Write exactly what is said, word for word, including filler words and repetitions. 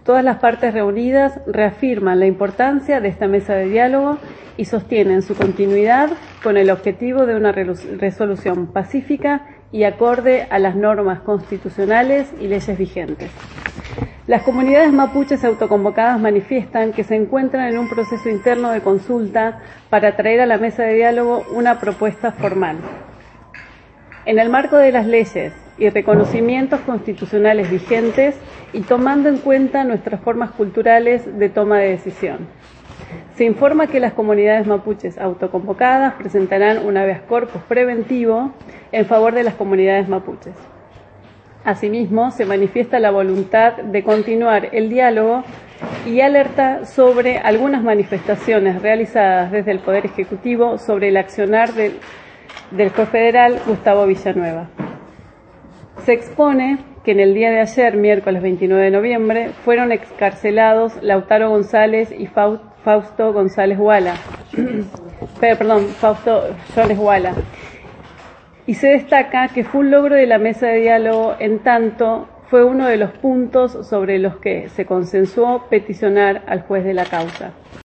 Todas las partes reunidas reafirman la importancia de esta mesa de diálogo y sostienen su continuidad con el objetivo de una resolución pacífica y acorde a las normas constitucionales y leyes vigentes. Las comunidades mapuches autoconvocadas manifiestan que se encuentran en un proceso interno de consulta para traer a la mesa de diálogo una propuesta formal. En el marco de las leyes y reconocimientos constitucionales vigentes y tomando en cuenta nuestras formas culturales de toma de decisión. Se informa que las comunidades mapuches autoconvocadas presentarán un habeas corpus preventivo en favor de las comunidades mapuches. Asimismo, se manifiesta la voluntad de continuar el diálogo y alerta sobre algunas manifestaciones realizadas desde el Poder Ejecutivo sobre el accionar del, del juez federal Gustavo Villanueva. Se expone que en el día de ayer, miércoles veintinueve de noviembre, fueron excarcelados Lautaro González y Fausto González Guala, perdón, Fausto Jones Guala. Y se destaca que fue un logro de la mesa de diálogo, en tanto fue uno de los puntos sobre los que se consensuó peticionar al juez de la causa.